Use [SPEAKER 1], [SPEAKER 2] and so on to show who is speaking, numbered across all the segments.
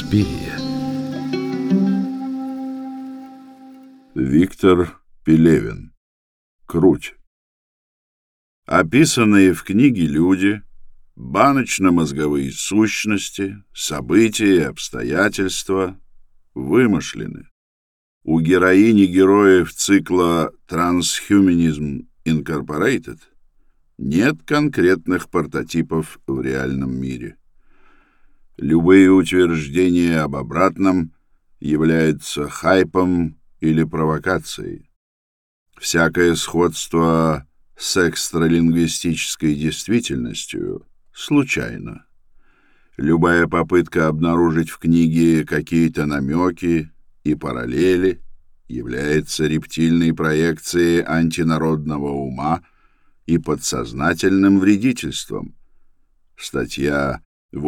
[SPEAKER 1] Суспирия.
[SPEAKER 2] Виктор Пелевин. Круть. Описанные в книге люди, баночно-мозговые сущности, события и обстоятельства вымышлены. У героини героев цикла Transhumanism Incorporated нет конкретных прототипов в реальном мире. Любые утверждения об обратном являются хайпом или провокацией. Всякое сходство с экстралингвистической действительностью случайно. Любая попытка обнаружить в книге какие-то намеки и параллели является рептильной проекцией антинародного ума и подсознательным вредительством. Статья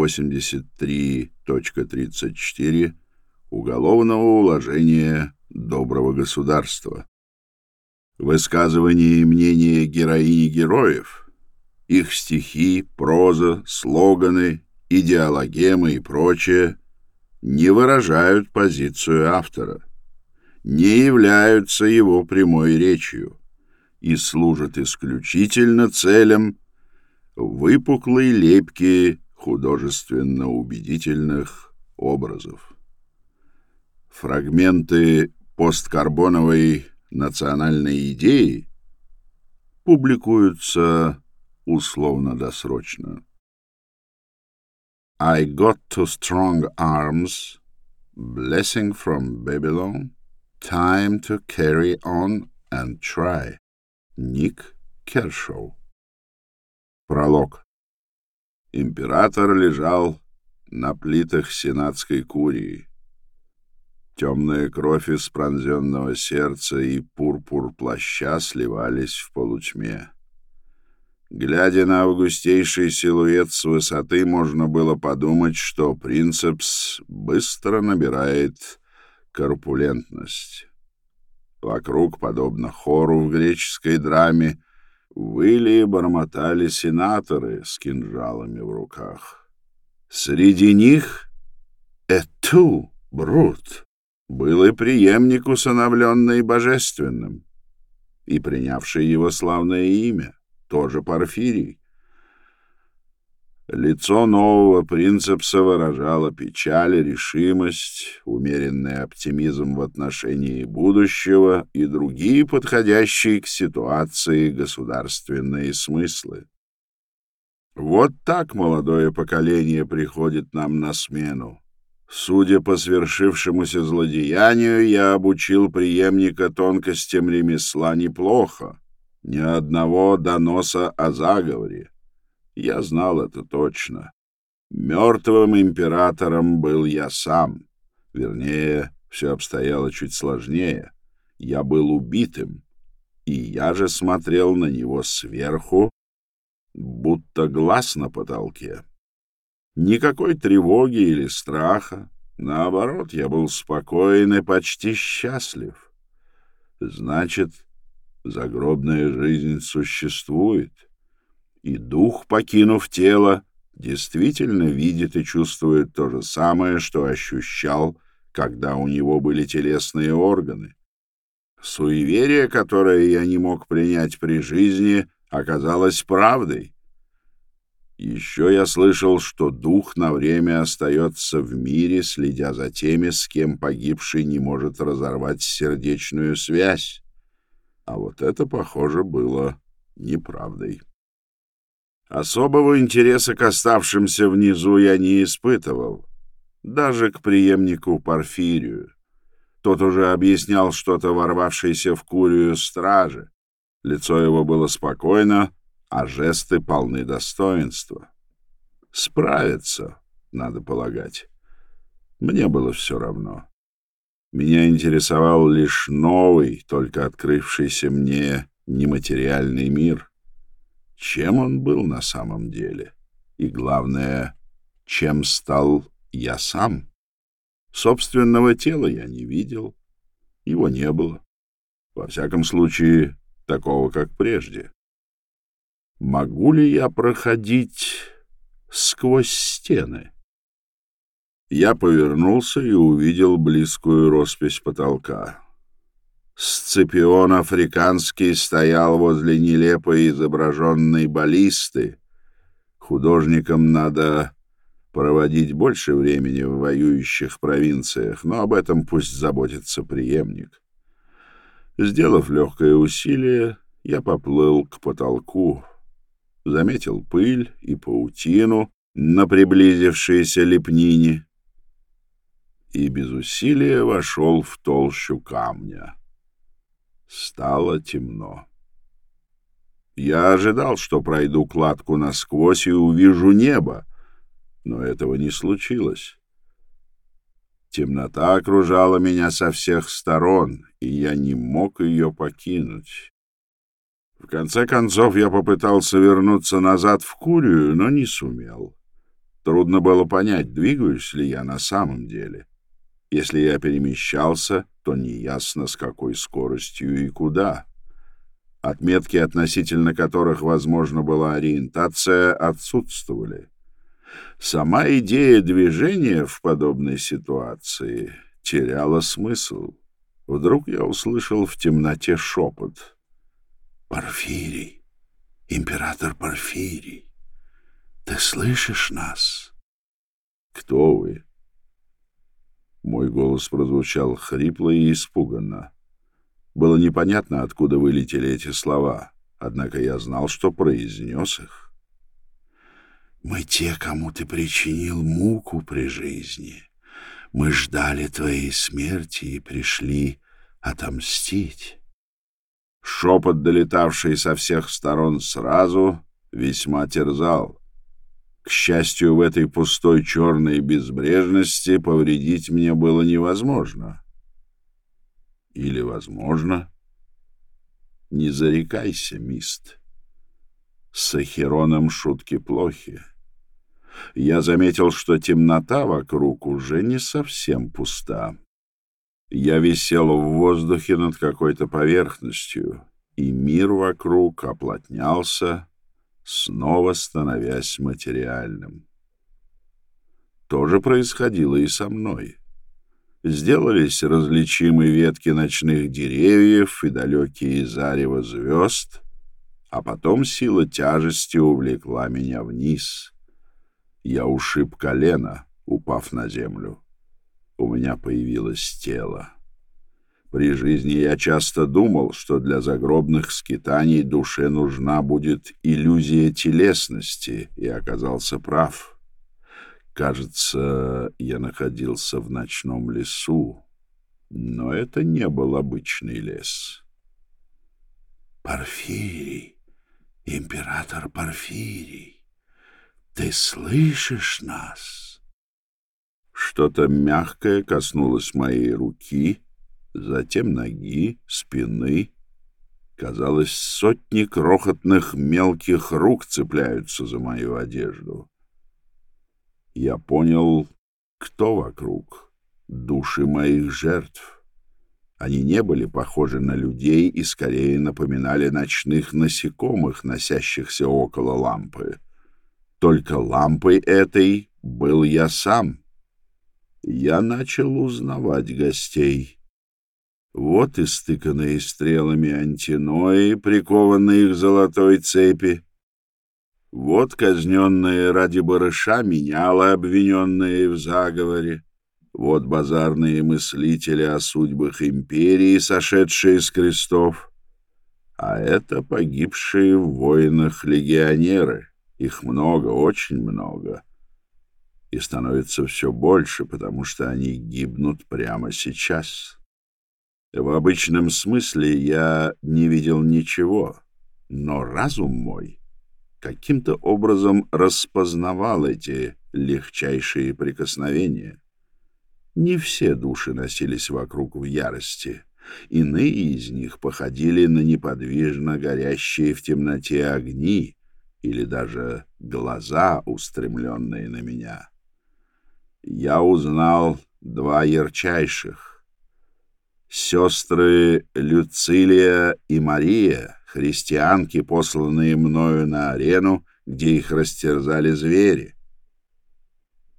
[SPEAKER 2] 83.34 Уголовного уложения Доброго государства. Высказывания и мнения героини героев, их стихи, проза, слоганы, идеологемы и прочее не выражают позицию автора, не являются его прямой речью и служат исключительно целям выпуклой лепки художественно-убедительных образов. Фрагменты посткарбоновой национальной идеи публикуются условно-досрочно. I got to strong arms, blessing from Babylon, time to carry on and try. Ник Кершоу. Пролог. Император лежал на плитах сенатской курии. Темная кровь из пронзенного сердца и пурпур плаща сливались в полутьме. Глядя на августейший силуэт с высоты, можно было подумать, что принцепс быстро набирает корпулентность. Вокруг, подобно хору в греческой драме, выли и бормотали сенаторы с кинжалами в руках. Среди них «Эту, Брут!» был и преемник, усыновленный божественным, и принявший его славное имя, тоже Порфирий. Лицо нового принцепса выражало печаль, решимость, умеренный оптимизм в отношении будущего и другие подходящие к ситуации государственные смыслы. Вот так молодое поколение приходит нам на смену. Судя по свершившемуся злодеянию, я обучил преемника тонкостям ремесла неплохо. Ни одного доноса о заговоре. Я знал это точно. Мертвым императором был я сам. Вернее, все обстояло чуть сложнее. Я был убитым, и я же смотрел на него сверху, будто глаз на потолке. Никакой тревоги или страха. Наоборот, я был спокоен и почти счастлив. Значит, загробная жизнь существует, и дух, покинув тело, действительно видит и чувствует то же самое, что ощущал, когда у него были телесные органы. Суеверие, которое я не мог принять при жизни, оказалось правдой. Еще я слышал, что дух на время остается в мире, следя за теми, с кем погибший не может разорвать сердечную связь. А вот это, похоже, было неправдой. Особого интереса к оставшимся внизу я не испытывал, даже к преемнику Порфирию. Тот уже объяснял что-то ворвавшейся в курию страже. Лицо его было спокойно, а жесты полны достоинства. Справится, надо полагать. Мне было все равно. Меня интересовал лишь новый, только открывшийся мне нематериальный мир. Чем он был на самом деле? И, главное, чем стал я сам? Собственного тела я не видел. Его не было. Во всяком случае, такого, как прежде. Могу ли я проходить сквозь стены? Я повернулся и увидел близкую роспись потолка. Сципион Африканский стоял возле нелепо изображенной баллисты. Художникам надо проводить больше времени в воюющих провинциях, но об этом пусть заботится преемник. Сделав легкое усилие, я поплыл к потолку, заметил пыль и паутину на приблизившейся лепнине и без усилия вошел в толщу камня. Стало темно. Я ожидал, что пройду кладку насквозь и увижу небо, но этого не случилось. Темнота окружала меня со всех сторон, и я не мог ее покинуть. В конце концов, я попытался вернуться назад в Курию, но не сумел. Трудно было понять, двигаюсь ли я на самом деле. Если я перемещался, то неясно, с какой скоростью и куда. Отметки, относительно которых возможна была ориентация, отсутствовали. Сама идея движения в подобной ситуации теряла смысл. Вдруг я услышал в темноте шепот. «Порфирий, император Порфирий, ты слышишь нас?» «Кто вы?» Мой голос прозвучал хрипло и испуганно. Было непонятно, откуда вылетели эти слова, однако я знал, что произнес их. «Мы те, кому ты причинил муку при жизни. Мы ждали твоей смерти и пришли отомстить». Шепот, долетавший со всех сторон сразу, весьма терзал. К счастью, в этой пустой черной безбрежности повредить мне было невозможно. Или возможно? Не зарекайся, Мист. С Ахероном шутки плохи. Я заметил, что темнота вокруг уже не совсем пуста. Я висел в воздухе над какой-то поверхностью, и мир вокруг оплотнялся, снова становясь материальным. То же происходило и со мной. Сделались различимы ветки ночных деревьев и далекие зарево звезд, а потом сила тяжести увлекла меня вниз. Я ушиб колено, упав на землю. У меня появилось тело. При жизни я часто думал, что для загробных скитаний душе нужна будет иллюзия телесности, и оказался прав. Кажется, я находился в ночном лесу, но это не был обычный лес. «Порфирий, император Порфирий, ты слышишь нас?» Что-то мягкое коснулось моей руки, затем ноги, спины. Казалось, сотни крохотных мелких рук цепляются за мою одежду. Я понял, кто вокруг. Души моих жертв. Они не были похожи на людей и скорее напоминали ночных насекомых, носящихся около лампы. Только лампой этой был я сам. Я начал узнавать гостей. Вот истыканные стрелами антинои, прикованные к золотой цепи. Вот казненные ради барыша менялы, обвиненные в заговоре. Вот базарные мыслители о судьбах империи, сошедшие с крестов. А это погибшие в войнах легионеры. Их много, очень много. И становится все больше, потому что они гибнут прямо сейчас. В обычном смысле я не видел ничего, но разум мой каким-то образом распознавал эти легчайшие прикосновения. Не все души носились вокруг в ярости. Иные из них походили на неподвижно горящие в темноте огни или даже глаза, устремленные на меня. Я узнал два ярчайших. Сестры Люцилия и Мария, христианки, посланные мною на арену, где их растерзали звери.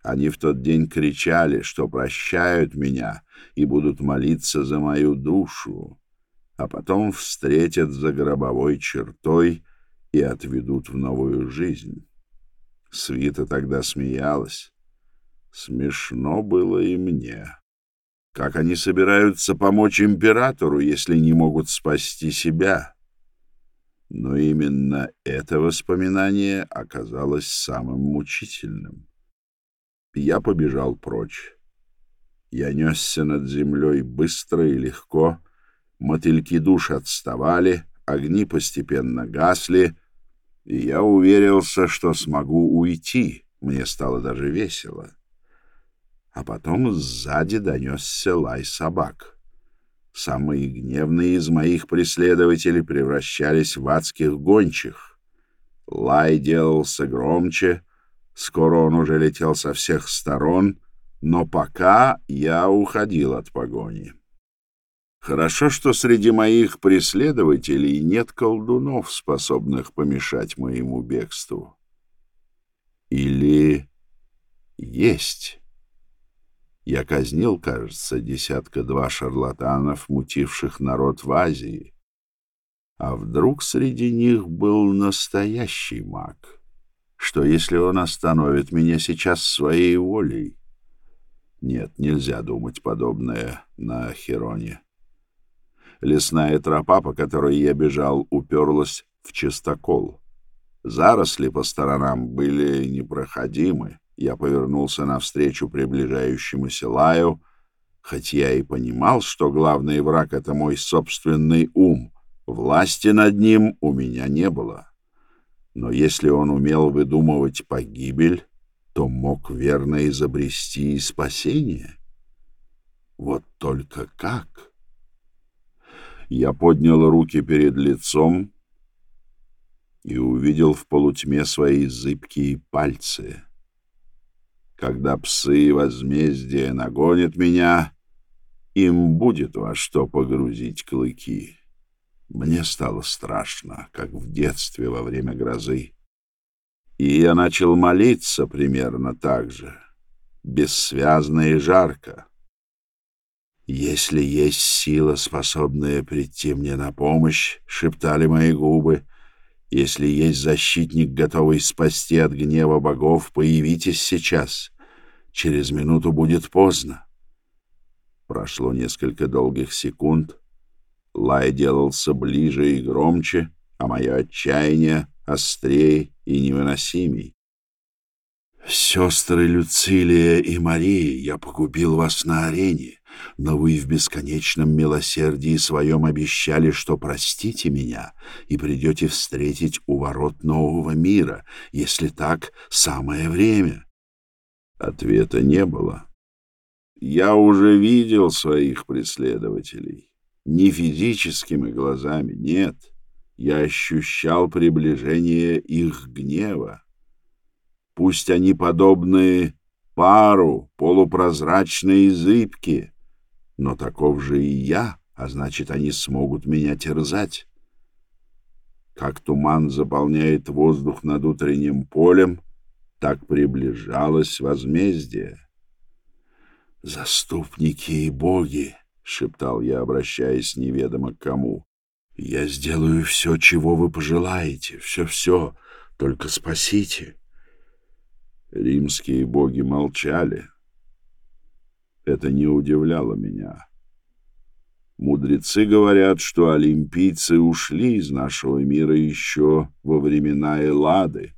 [SPEAKER 2] Они в тот день кричали, что прощают меня и будут молиться за мою душу, а потом встретят за гробовой чертой и отведут в новую жизнь. Свита тогда смеялась. Смешно было и мне. Как они собираются помочь императору, если не могут спасти себя? Но именно это воспоминание оказалось самым мучительным. Я побежал прочь. Я несся над землей быстро и легко. Мотыльки душ отставали, огни постепенно гасли, и я уверился, что смогу уйти. Мне стало даже весело. А потом сзади донесся лай собак. Самые гневные из моих преследователей превращались в адских гончих. Лай делался громче, скоро он уже летел со всех сторон, но пока я уходил от погони. Хорошо, что среди моих преследователей нет колдунов, способных помешать моему бегству. Или есть. Я казнил, кажется, 1-2 шарлатанов, мутивших народ в Азии. А вдруг среди них был настоящий маг? Что, если он остановит меня сейчас своей волей? Нет, нельзя думать подобное на Хероне. Лесная тропа, по которой я бежал, уперлась в чистокол. Заросли по сторонам были непроходимы. Я повернулся навстречу приближающемуся лаю, хоть я и понимал, что главный враг — это мой собственный ум. Власти над ним у меня не было. Но если он умел выдумывать погибель, то мог верно изобрести и спасение. Вот только как? Я поднял руки перед лицом и увидел в полутьме свои зыбкие пальцы. Когда псы возмездия нагонят меня, им будет во что погрузить клыки. Мне стало страшно, как в детстве во время грозы. И я начал молиться примерно так же, бессвязно и жарко. «Если есть сила, способная прийти мне на помощь», — шептали мои губы, — «если есть защитник, готовый спасти от гнева богов, появитесь сейчас. Через минуту будет поздно». Прошло несколько долгих секунд. Лай делался ближе и громче, а мое отчаяние острее и невыносимей. «Сестры Люцилия и Мария, я погубил вас на арене, но вы в бесконечном милосердии своем обещали, что простите меня и придете встретить у ворот нового мира. Если так, самое время». Ответа не было. Я уже видел своих преследователей. Не физическими глазами, нет. Я ощущал приближение их гнева. Пусть они подобны пару, полупрозрачные и зыбкие, но таков же и я, а значит, они смогут меня терзать. Как туман заполняет воздух над утренним полем, так приближалось возмездие. «Заступники и боги!» — шептал я, обращаясь неведомо к кому. «Я сделаю все, чего вы пожелаете, все-все, только спасите». Римские боги молчали. Это не удивляло меня. Мудрецы говорят, что олимпийцы ушли из нашего мира еще во времена Эллады.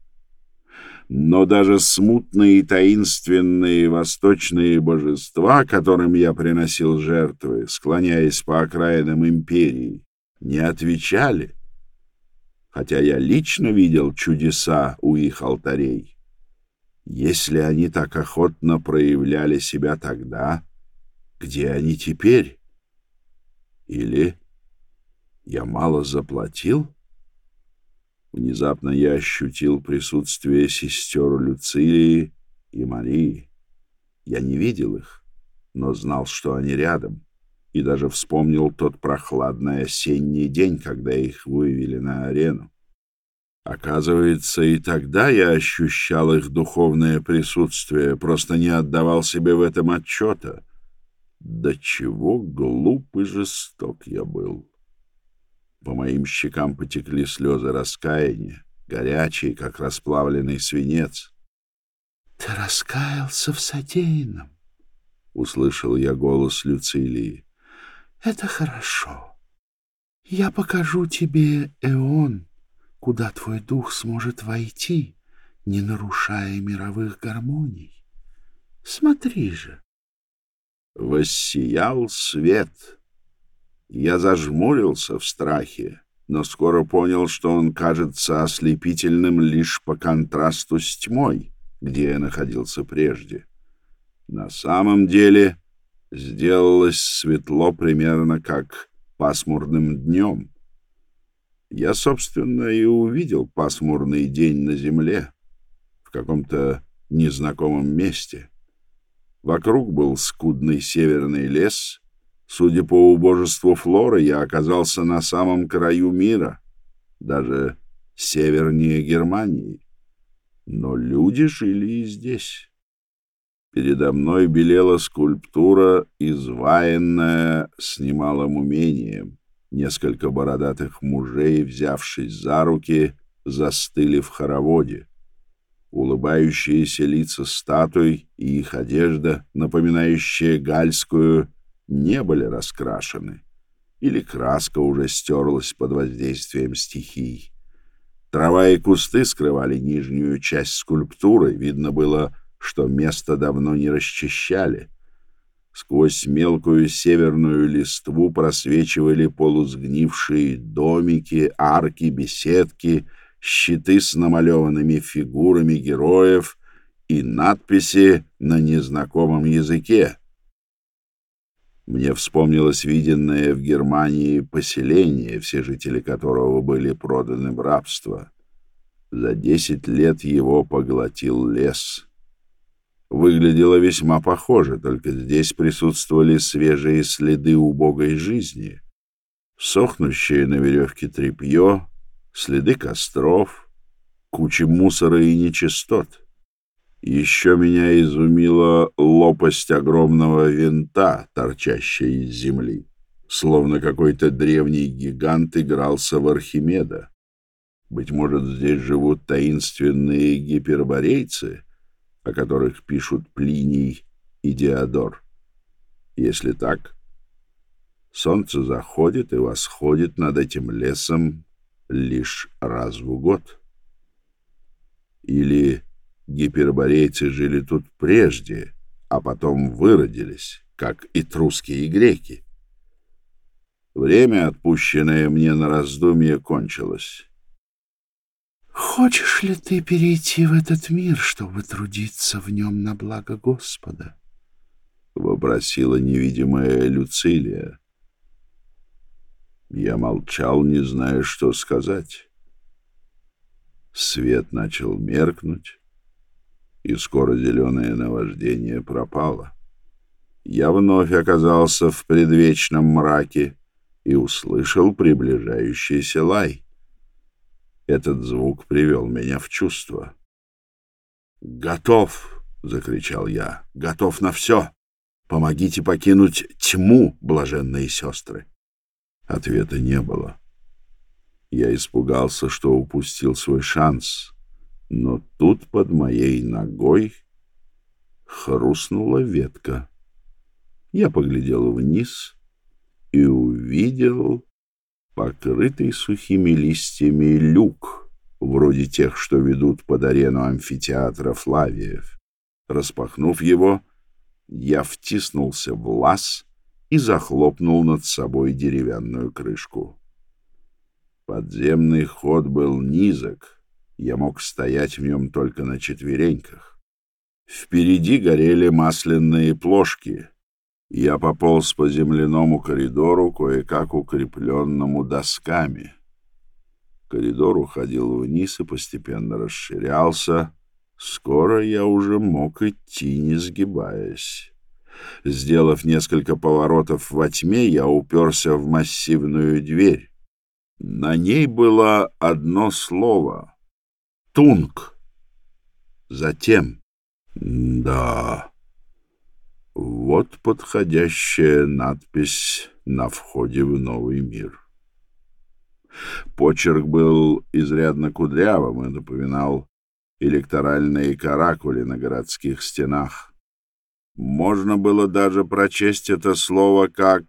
[SPEAKER 2] Но даже смутные и таинственные восточные божества, которым я приносил жертвы, склоняясь по окраинам империи, не отвечали, хотя я лично видел чудеса у их алтарей. Если они так охотно проявляли себя тогда, где они теперь? Или я мало заплатил? Внезапно я ощутил присутствие сестер Люцилии и Марии. Я не видел их, но знал, что они рядом, и даже вспомнил тот прохладный осенний день, когда их вывели на арену. Оказывается, и тогда я ощущал их духовное присутствие, просто не отдавал себе в этом отчета. До чего глуп и жесток я был. По моим щекам потекли слезы раскаяния, горячие, как расплавленный свинец. — Ты раскаялся в содеянном, — услышал я голос Люцилии. — Это хорошо. Я покажу тебе эон, куда твой дух сможет войти, не нарушая мировых гармоний. Смотри же. Воссиял свет. Я зажмурился в страхе, но скоро понял, что он кажется ослепительным лишь по контрасту с тьмой, где я находился прежде. На самом деле сделалось светло примерно как пасмурным днем. Я, собственно, и увидел пасмурный день на земле, в каком-то незнакомом месте. Вокруг был скудный северный лес. Судя по убожеству флоры, я оказался на самом краю мира, даже севернее Германии. Но люди жили и здесь. Передо мной белела скульптура, изваянная с немалым умением. Несколько бородатых мужей, взявшись за руки, застыли в хороводе. Улыбающиеся лица статуй и их одежда, напоминающая гальскую, не были раскрашены, или краска уже стерлась под воздействием стихий. Трава и кусты скрывали нижнюю часть скульптуры, видно было, что место давно не расчищали. Сквозь мелкую северную листву просвечивали полусгнившие домики, арки, беседки, щиты с намалеванными фигурами героев и надписи на незнакомом языке. Мне вспомнилось виденное в Германии поселение, все жители которого были проданы в рабство. За 10 лет его поглотил лес. Выглядело весьма похоже, только здесь присутствовали свежие следы убогой жизни. Сохнущее на веревке тряпье, следы костров, кучи мусора и нечистот. Еще меня изумила лопасть огромного винта, торчащая из земли, словно какой-то древний гигант игрался в Архимеда. Быть может, здесь живут таинственные гиперборейцы, о которых пишут Плиний и Диодор. Если так, солнце заходит и восходит над этим лесом лишь раз в год. Или гиперборейцы жили тут прежде, а потом выродились, как этрусские и греки. Время, отпущенное мне на раздумье, кончилось. «Хочешь ли ты перейти в этот мир, чтобы трудиться в нем на благо Господа?» — вопросила невидимая Люцилия. Я молчал, не зная, что сказать. Свет начал меркнуть, и скоро зеленое наваждение пропало. Я вновь оказался в предвечном мраке и услышал приближающийся лай. Этот звук привел меня в чувство. «Готов!» — закричал я. «Готов на все! Помогите покинуть тьму, блаженные сестры!» Ответа не было. Я испугался, что упустил свой шанс, но тут под моей ногой хрустнула ветка. Я поглядел вниз и увидел покрытый сухими листьями люк, вроде тех, что ведут под арену амфитеатра Флавиев. Распахнув его, я втиснулся в лаз и захлопнул над собой деревянную крышку. Подземный ход был низок, я мог стоять в нем только на четвереньках. Впереди горели масляные плошки. Я пополз по земляному коридору, кое-как укрепленному досками. Коридор уходил вниз и постепенно расширялся. Скоро я уже мог идти, не сгибаясь. Сделав несколько поворотов во тьме, я уперся в массивную дверь. На ней было одно слово Тунг. Затем. Да. Вот подходящая надпись на входе в новый мир. Почерк был изрядно кудрявым и напоминал электоральные каракули на городских стенах. Можно было даже прочесть это слово как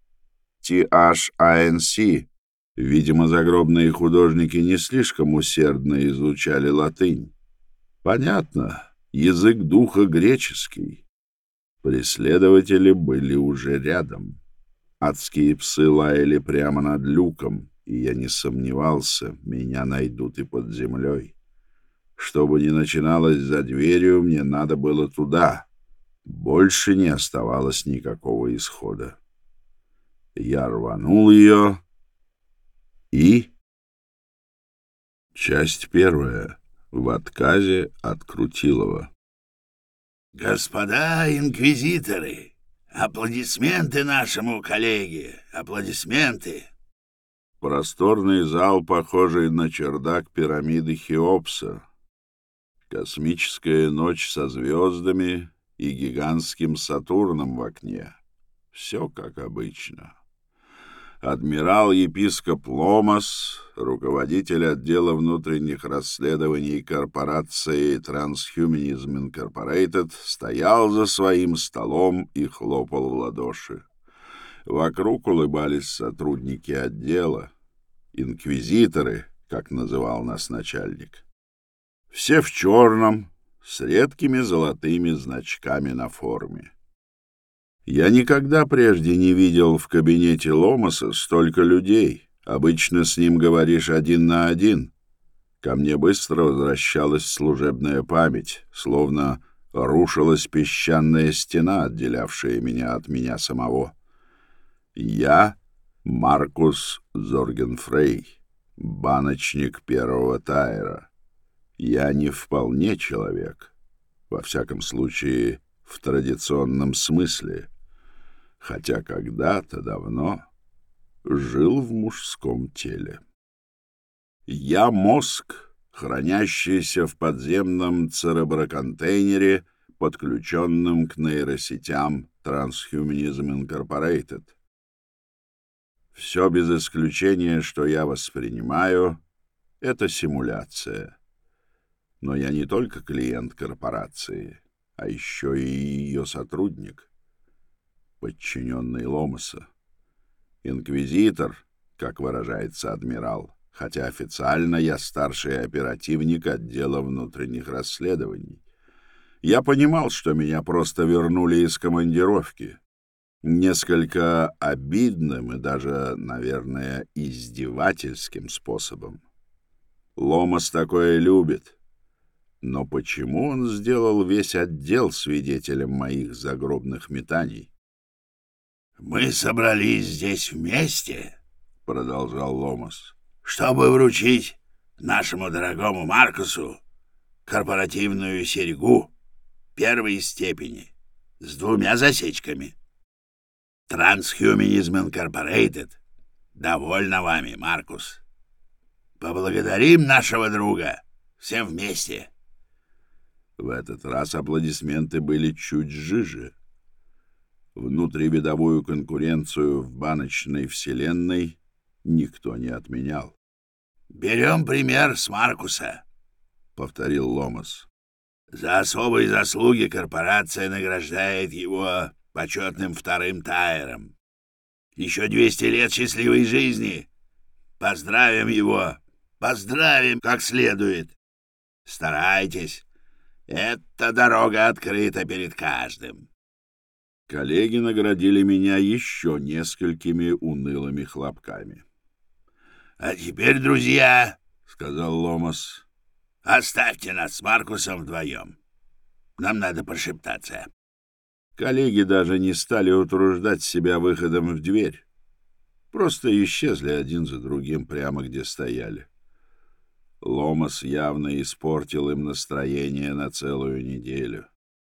[SPEAKER 2] THINC. Видимо, загробные художники не слишком усердно изучали латынь. Понятно, язык духа греческий. Преследователи были уже рядом. Адские псы лаяли прямо над люком, и я не сомневался, меня найдут и под землей. Что бы ни начиналось за дверью, мне надо было туда. Больше не оставалось никакого исхода. Я рванул ее и... Часть первая. В отказе от Крутилова.
[SPEAKER 1] Господа инквизиторы, аплодисменты нашему коллеге, аплодисменты.
[SPEAKER 2] Просторный зал, похожий на чердак пирамиды Хеопса. Космическая ночь со звездами и гигантским Сатурном в окне. Все как обычно. Адмирал-епископ Ломас, руководитель отдела внутренних расследований корпорации Transhumanism Incorporated, стоял за своим столом и хлопал в ладоши. Вокруг улыбались сотрудники отдела, инквизиторы, как называл нас начальник. Все в черном, с редкими золотыми значками на форме. Я никогда прежде не видел в кабинете Ломаса столько людей. Обычно с ним говоришь один на один. Ко мне быстро возвращалась служебная память, словно рушилась песчаная стена, отделявшая меня от меня самого. Я Маркус Зоргенфрей, баночник первого тайра. Я не вполне человек, во всяком случае, в традиционном смысле, хотя когда-то давно жил в мужском теле. Я мозг, хранящийся в подземном цереброконтейнере, подключенном к нейросетям Transhumanism Incorporated. Все без исключения, что я воспринимаю, — это симуляция. Но я не только клиент корпорации, а еще и ее сотрудник, подчиненный Ломаса. Инквизитор, как выражается адмирал, хотя официально я старший оперативник отдела внутренних расследований. Я понимал, что меня просто вернули из командировки. Несколько обидным и даже, наверное, издевательским способом. Ломас такое любит. Но почему он сделал весь отдел свидетелем моих загробных метаний?
[SPEAKER 1] «Мы собрались здесь вместе, — продолжал Ломас, — чтобы вручить нашему дорогому Маркусу корпоративную серьгу первой степени с 2 засечками. Transhumanism Incorporated довольна вами, Маркус. Поблагодарим нашего друга все вместе».
[SPEAKER 2] В этот раз аплодисменты были чуть жиже. Внутривидовую конкуренцию в баночной вселенной никто не отменял.
[SPEAKER 1] «Берем пример с Маркуса», — повторил Ломас. «За особые заслуги корпорация награждает его почетным 2-м тайром. Еще 200 лет счастливой жизни. Поздравим его, поздравим как следует. Старайтесь. Эта дорога открыта перед каждым».
[SPEAKER 2] Коллеги наградили меня еще несколькими унылыми хлопками.
[SPEAKER 1] «А теперь, друзья, — сказал Ломас, — оставьте нас с Маркусом вдвоем. Нам надо пошептаться».
[SPEAKER 2] Коллеги даже не стали утруждать себя выходом в дверь. Просто исчезли один за другим прямо где стояли. Ломас явно испортил им настроение на целую неделю.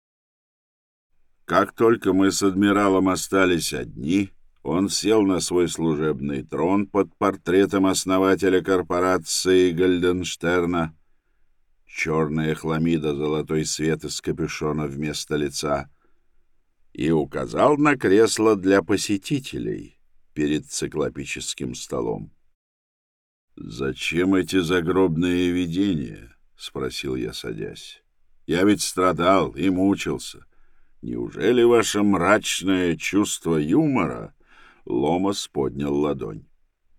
[SPEAKER 2] Как только мы с адмиралом остались одни, он сел на свой служебный трон под портретом основателя корпорации Гальденштерна черная хламида, золотой свет из капюшона вместо лица, и указал на кресло для посетителей перед циклопическим столом. «Зачем эти загробные видения?» — спросил я, садясь. «Я ведь страдал и мучился. Неужели ваше мрачное чувство юмора?» Ломас поднял ладонь.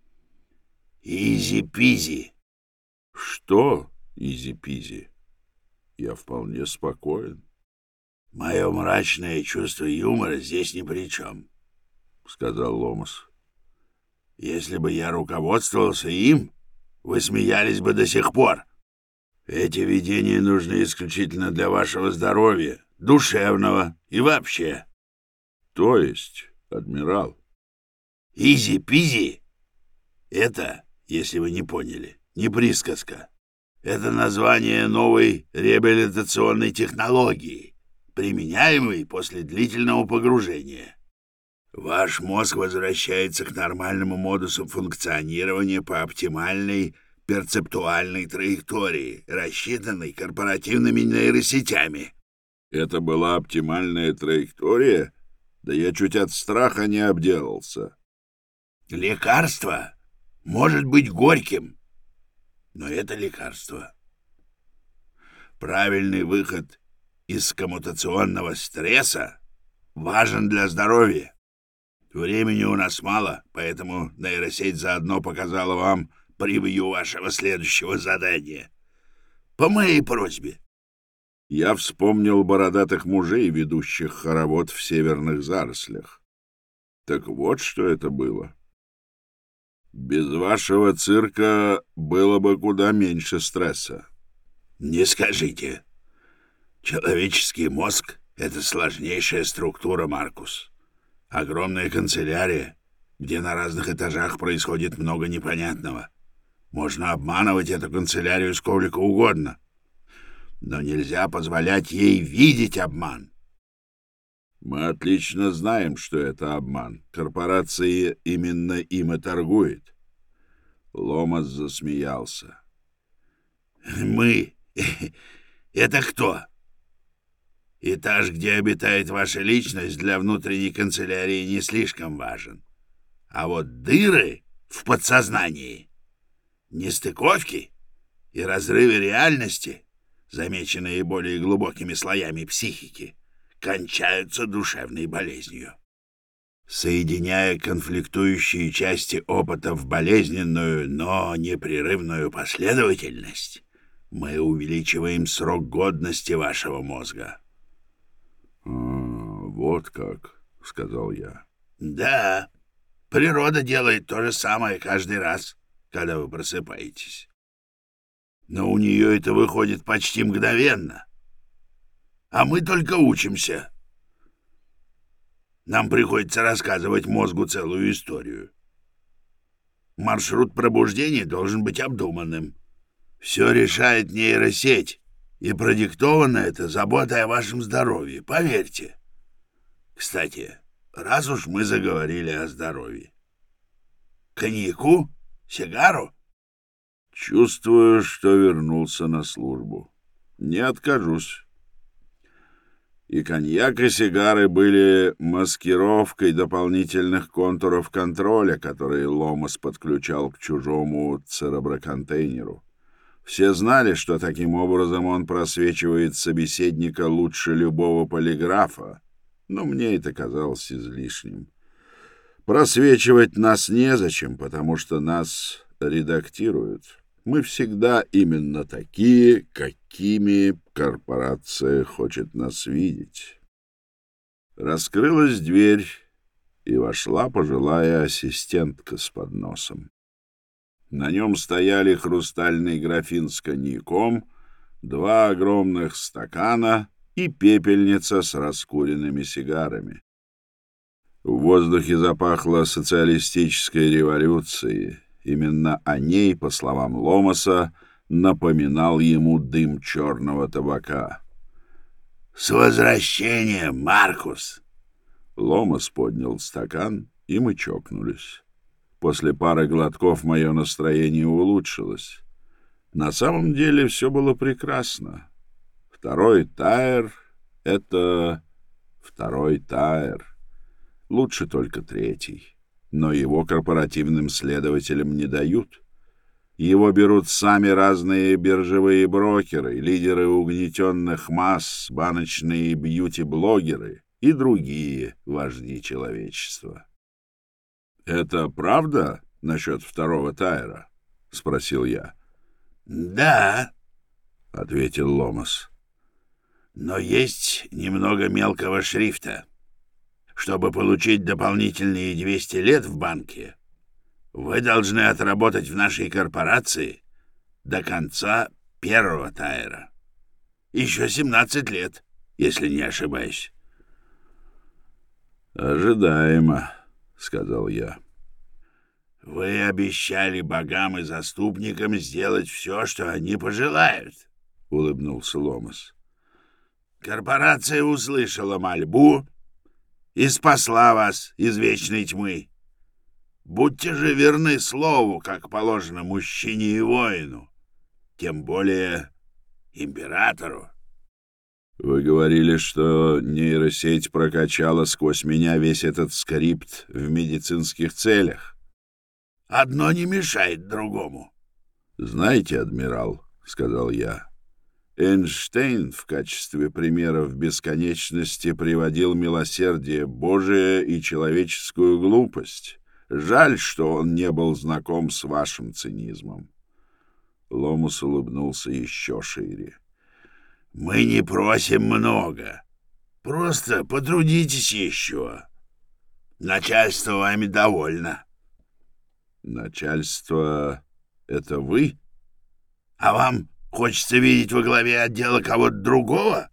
[SPEAKER 1] «Изи-пизи!»
[SPEAKER 2] «Что изи-пизи? Я вполне спокоен».
[SPEAKER 1] «Мое мрачное чувство юмора здесь ни при чем», — сказал Ломас. «Если бы я руководствовался им, вы смеялись бы до сих пор. Эти видения нужны исключительно для вашего здоровья, душевного и вообще».
[SPEAKER 2] «То есть, адмирал?»
[SPEAKER 1] «Изи-пизи — это, если вы не поняли, не присказка. Это название новой реабилитационной технологии, применяемой после длительного погружения. Ваш мозг возвращается к нормальному модусу функционирования по оптимальной перцептуальной траектории, рассчитанной корпоративными нейросетями».
[SPEAKER 2] «Это была оптимальная траектория? Да я чуть от страха не обделался».
[SPEAKER 1] «Лекарство может быть горьким, но это лекарство. Правильный выход из коммутационного стресса важен для здоровья. Времени у нас мало, поэтому нейросеть заодно показала вам превью вашего следующего задания. По моей просьбе».
[SPEAKER 2] Я вспомнил бородатых мужей, ведущих хоровод в северных зарослях. Так вот, что это было. Без вашего цирка было бы куда меньше стресса.
[SPEAKER 1] «Не скажите. Человеческий мозг — это сложнейшая структура, Маркус. Огромная канцелярия, где на разных этажах происходит много непонятного. Можно обманывать эту канцелярию сколько угодно, но нельзя позволять ей видеть обман».
[SPEAKER 2] Мы отлично знаем, что это обман. Корпорация именно им и торгует. Ломас засмеялся.
[SPEAKER 1] «Мы? Это кто? Этаж, где обитает ваша личность, для внутренней канцелярии не слишком важен. А вот дыры в подсознании, нестыковки и разрывы реальности, замеченные более глубокими слоями психики, кончаются душевной болезнью. Соединяя конфликтующие части опыта в болезненную, но непрерывную последовательность, мы увеличиваем срок годности вашего мозга».
[SPEAKER 2] «Вот как», — сказал я.
[SPEAKER 1] «Да, природа делает то же самое каждый раз, когда вы просыпаетесь. Но у нее это выходит почти мгновенно. А мы только учимся. Нам приходится рассказывать мозгу целую историю. Маршрут пробуждения должен быть обдуманным. Все решает нейросеть, и продиктовано это заботой о вашем здоровье, поверьте. Кстати, раз уж мы заговорили о здоровье. Коньяку? Сигару?»
[SPEAKER 2] «Чувствую, что вернулся на службу. Не откажусь». И коньяк, и сигары были маскировкой дополнительных контуров контроля, которые Ломас подключал к чужому цереброконтейнеру. Все знали, что таким образом он просвечивает собеседника лучше любого полиграфа, но мне это казалось излишним. Просвечивать нас незачем, потому что нас редактируют. Мы всегда именно такие, какими корпорация хочет нас видеть. Раскрылась дверь, и вошла пожилая ассистентка с подносом. На нем стояли хрустальный графин с коньяком, 2 огромных стакана и пепельница с раскуренными сигарами. В воздухе запахло социалистической революцией. Именно о ней, по словам Ломаса, напоминал ему дым черного табака.
[SPEAKER 1] «С возвращением, Маркус!»
[SPEAKER 2] Ломас поднял стакан, и мы чокнулись. После пары глотков мое настроение улучшилось. На самом деле все было прекрасно. Второй Тайр — это второй Тайр. Лучше только третий. Но его корпоративным следователям не дают. Его берут сами разные биржевые брокеры, лидеры угнетенных масс, баночные бьюти-блогеры и другие вожди человечества. «Это правда насчет второго Тайра?» — спросил я.
[SPEAKER 1] «Да»,
[SPEAKER 2] — ответил Ломас.
[SPEAKER 1] «но есть немного мелкого шрифта. Чтобы получить дополнительные 200 лет в банке, вы должны отработать в нашей корпорации до конца первого Тайра. Еще 17 лет, если не ошибаюсь».
[SPEAKER 2] «Ожидаемо», — сказал я.
[SPEAKER 1] «Вы обещали богам и заступникам сделать все, что они пожелают», — улыбнулся Ломас. «Корпорация услышала мольбу и спасла вас из вечной тьмы. Будьте же верны слову, как положено мужчине и воину, тем более императору».
[SPEAKER 2] «Вы говорили, что нейросеть прокачала сквозь меня весь этот скрипт в медицинских целях».
[SPEAKER 1] «Одно не мешает другому».
[SPEAKER 2] «Знаете, адмирал, — сказал я, — Эйнштейн в качестве примеров бесконечности приводил милосердие Божие и человеческую глупость. Жаль, что он не был знаком с вашим цинизмом». Ломас улыбнулся еще шире.
[SPEAKER 1] «Мы не просим много. Просто потрудитесь еще. Начальство вами довольно».
[SPEAKER 2] «Начальство — это вы?»
[SPEAKER 1] «А вам хочется видеть во главе отдела кого-то другого?»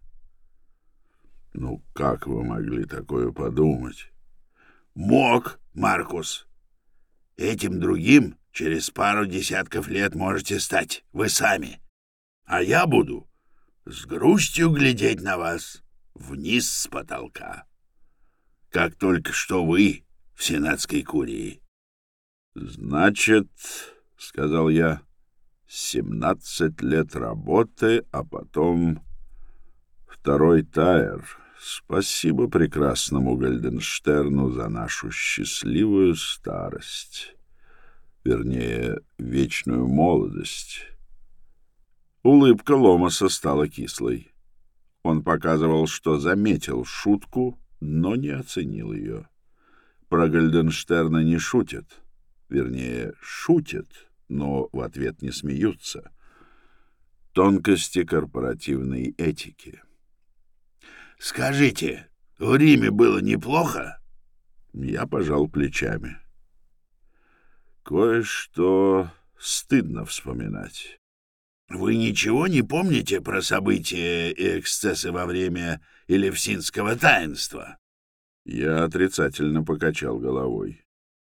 [SPEAKER 2] «Ну, как вы могли такое подумать?»
[SPEAKER 1] «Мог, Маркус. Этим другим через пару десятков лет можете стать вы сами. А я буду с грустью глядеть на вас вниз с потолка, как только что вы в сенатской курии».
[SPEAKER 2] «Значит, — сказал я, — 17 лет работы, а потом второй Тайр. Спасибо прекрасному Гальденштерну за нашу счастливую старость, вернее, вечную молодость». Улыбка Ломаса стала кислой. Он показывал, что заметил шутку, но не оценил ее. Про Гальденштерна не шутят. Вернее, шутят, но в ответ не смеются. Тонкости корпоративной этики.
[SPEAKER 1] «Скажите, в Риме было неплохо?»
[SPEAKER 2] Я пожал плечами. Кое-что стыдно вспоминать.
[SPEAKER 1] «Вы ничего не помните про события и эксцессы во время Элевсинского таинства?»
[SPEAKER 2] Я отрицательно покачал головой.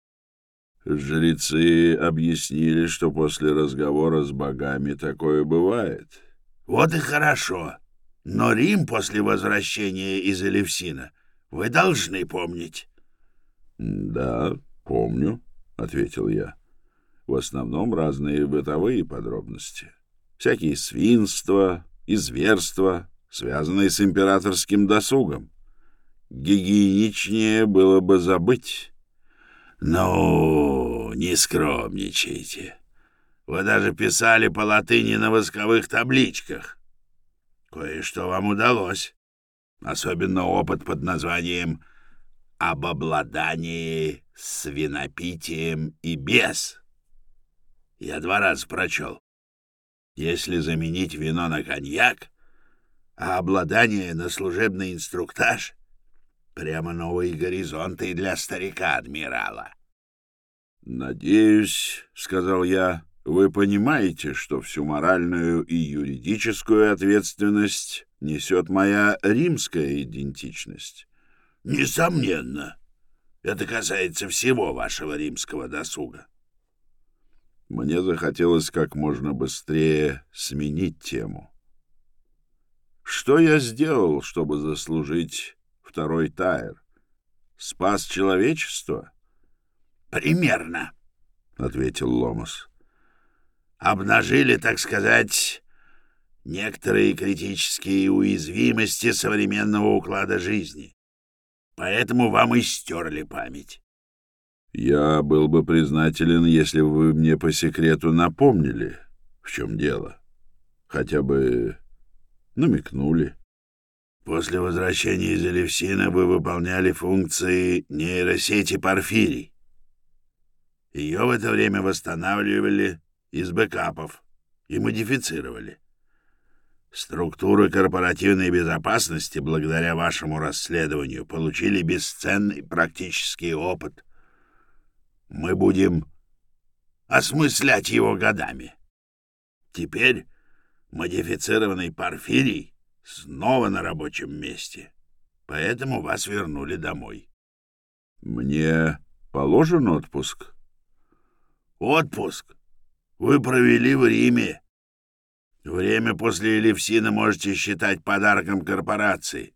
[SPEAKER 2] Жрецы объяснили, что после разговора с богами такое бывает.
[SPEAKER 1] «Вот и хорошо. Но Рим после возвращения из Элевсина вы должны помнить».
[SPEAKER 2] «Да, помню», — ответил я. «В основном разные бытовые подробности. Всякие свинства и зверства, связанные с императорским досугом. Гигиеничнее было бы забыть».
[SPEAKER 1] «Ну, не скромничайте. Вы даже писали по латыни на восковых табличках. Кое-что вам удалось. Особенно опыт под названием «Об обладании свинопитием и бес». Я 2 раза прочел. Если заменить вино на коньяк, а обладание на служебный инструктаж, прямо новые горизонты для старика-адмирала.
[SPEAKER 2] «Надеюсь, — сказал я, — вы понимаете, что всю моральную и юридическую ответственность несет моя римская идентичность».
[SPEAKER 1] «Несомненно. Это касается всего вашего римского досуга».
[SPEAKER 2] Мне захотелось как можно быстрее сменить тему. Что я сделал, чтобы заслужить второй Тайр? Спас человечество?
[SPEAKER 1] «Примерно»,
[SPEAKER 2] — ответил Ломас.
[SPEAKER 1] обнажили, так сказать, некоторые критические уязвимости современного уклада жизни. Поэтому вам и стерли память.
[SPEAKER 2] Я был бы признателен, если бы вы мне по секрету напомнили, в чем дело. Хотя бы намекнули.
[SPEAKER 1] После возвращения из Элевсина вы выполняли функции нейросети Порфирий. Ее в это время восстанавливали из бэкапов и модифицировали. Структуры корпоративной безопасности, благодаря вашему расследованию, получили бесценный практический опыт. Мы будем осмыслять его годами. Теперь модифицированный Порфирий снова на рабочем месте, поэтому вас вернули домой.
[SPEAKER 2] Мне положен отпуск?
[SPEAKER 1] Отпуск вы провели в Риме. Время после Элевсина можете считать подарком корпорации.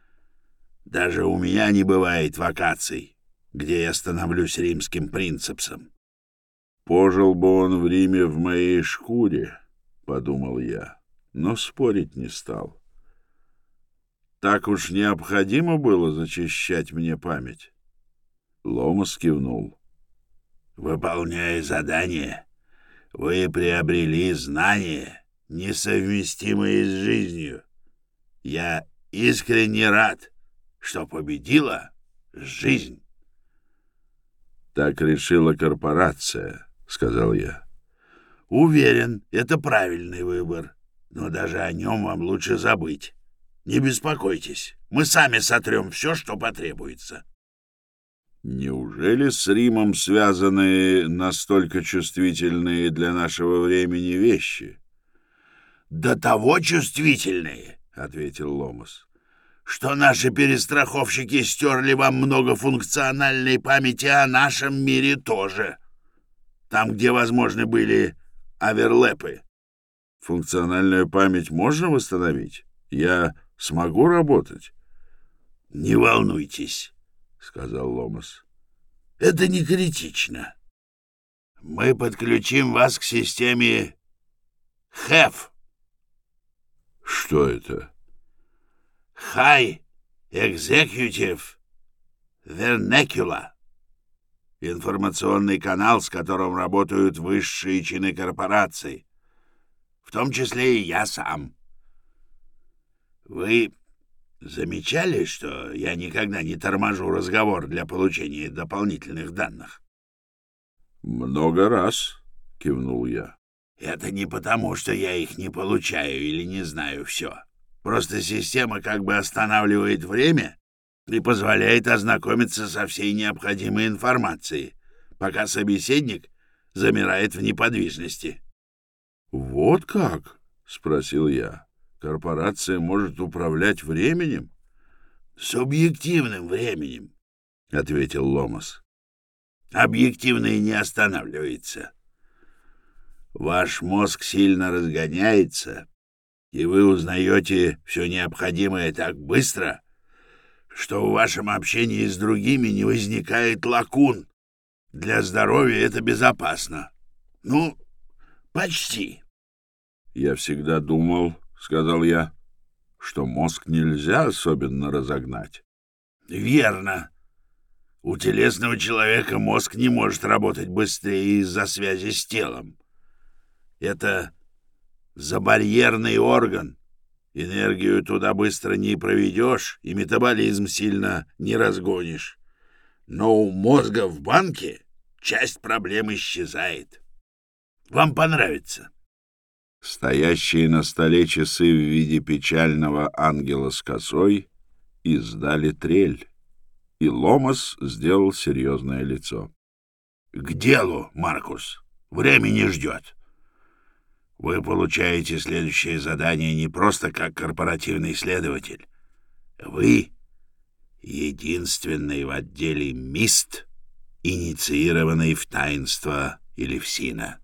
[SPEAKER 1] Даже у меня не бывает вакаций, где я становлюсь римским принцепсом.
[SPEAKER 2] Пожил бы он в Риме в моей шкуре, — подумал я, но спорить не стал. Так уж необходимо было зачищать мне память. Ломас кивнул.
[SPEAKER 1] Выполняя задание, вы приобрели знания, несовместимые с жизнью. Я искренне рад, что победила жизнь.
[SPEAKER 2] Так решила корпорация, — сказал я.
[SPEAKER 1] Уверен, это правильный выбор, но даже о нем вам лучше забыть. Не беспокойтесь, мы сами сотрем все, что потребуется.
[SPEAKER 2] Неужели с Римом связаны настолько чувствительные для нашего времени вещи?
[SPEAKER 1] — До того чувствительные, — ответил Ломас, — что наши перестраховщики стерли вам многофункциональной памяти о нашем мире тоже. Там, где возможны были оверлэпы.
[SPEAKER 2] Функциональную память можно восстановить? Я смогу работать?
[SPEAKER 1] — Не волнуйтесь, — сказал Ломас. — Это не критично. Мы подключим вас к системе HEV.
[SPEAKER 2] — Что это?
[SPEAKER 1] — High Executive Vernacular. Информационный канал, с которым работают высшие чины корпорации, в том числе и я сам. Вы замечали, что я никогда не торможу разговор для получения дополнительных данных?
[SPEAKER 2] — Много раз, — кивнул я.
[SPEAKER 1] — Это не потому, что я их не получаю или не знаю все. Просто система как бы останавливает время и позволяет ознакомиться со всей необходимой информацией, пока собеседник замирает в неподвижности.
[SPEAKER 2] — Вот как? — спросил я. — Корпорация может управлять временем?
[SPEAKER 1] — Субъективным временем, — ответил Ломас. — Объективное не останавливается. Ваш мозг сильно разгоняется, и вы узнаете все необходимое так быстро, что в вашем общении с другими не возникает лакун. Для здоровья это безопасно. Ну, почти.
[SPEAKER 2] — Я всегда думал, — сказал я, — что мозг нельзя особенно разогнать.
[SPEAKER 1] — Верно. У телесного человека мозг не может работать быстрее из-за связи с телом. Это забарьерный орган. Энергию туда быстро не проведешь, и метаболизм сильно не разгонишь. Но у мозга в банке часть проблем исчезает. Вам понравится.
[SPEAKER 2] Стоящие на столе часы в виде печального ангела с косой издали трель, и Ломас сделал серьезное лицо.
[SPEAKER 1] — К делу, Маркус. Время не ждет. Вы получаете следующее задание не просто как корпоративный следователь. Вы единственный в отделе МИСТ, инициированный в таинство Элевсина.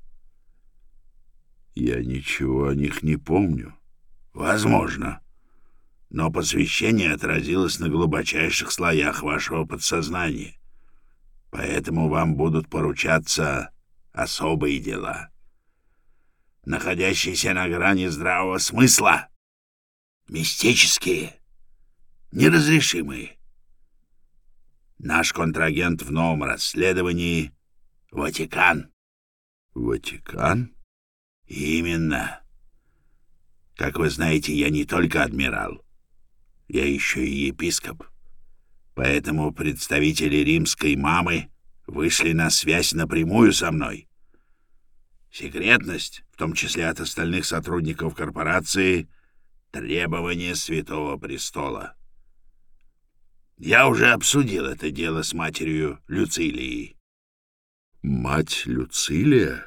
[SPEAKER 2] Я ничего о них не помню.
[SPEAKER 1] Возможно. Но посвящение отразилось на глубочайших слоях вашего подсознания. Поэтому вам будут поручаться особые дела. находящиеся на грани здравого смысла, мистические, неразрешимые. Наш контрагент в новом расследовании — Ватикан.
[SPEAKER 2] Ватикан?
[SPEAKER 1] Именно. Как вы знаете, я не только адмирал, я еще и епископ. Поэтому представители римской мамы вышли на связь напрямую со мной. Секретность, в том числе от остальных сотрудников корпорации, требование Святого Престола. Я уже обсудил это дело с матерью Люцилией.
[SPEAKER 2] Мать Люцилия?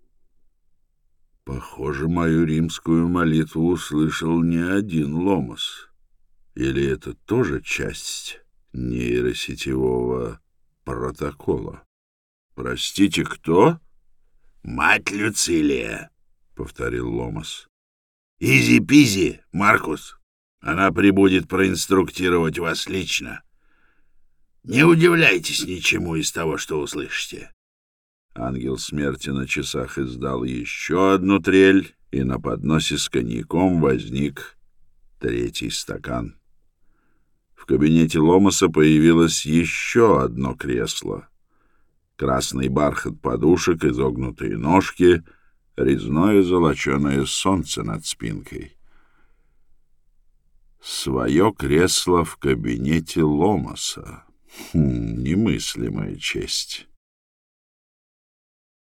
[SPEAKER 2] Похоже, мою римскую молитву услышал не один Ломос. Или это тоже часть нейросетевого протокола? Простите, кто?
[SPEAKER 1] Мать Люцилия, — повторил
[SPEAKER 2] Ломос.
[SPEAKER 1] Изи-пизи, Маркус. Она прибудет проинструктировать вас лично. Не удивляйтесь ничему из того, что услышите.
[SPEAKER 2] Ангел смерти на часах издал еще одну трель, и на подносе с коньяком возник третий стакан. В кабинете Ломоса появилось еще одно кресло. Красный бархат подушек, изогнутые ножки, резное золоченое солнце над спинкой. Свое кресло в кабинете Ломоса. Немыслимая честь.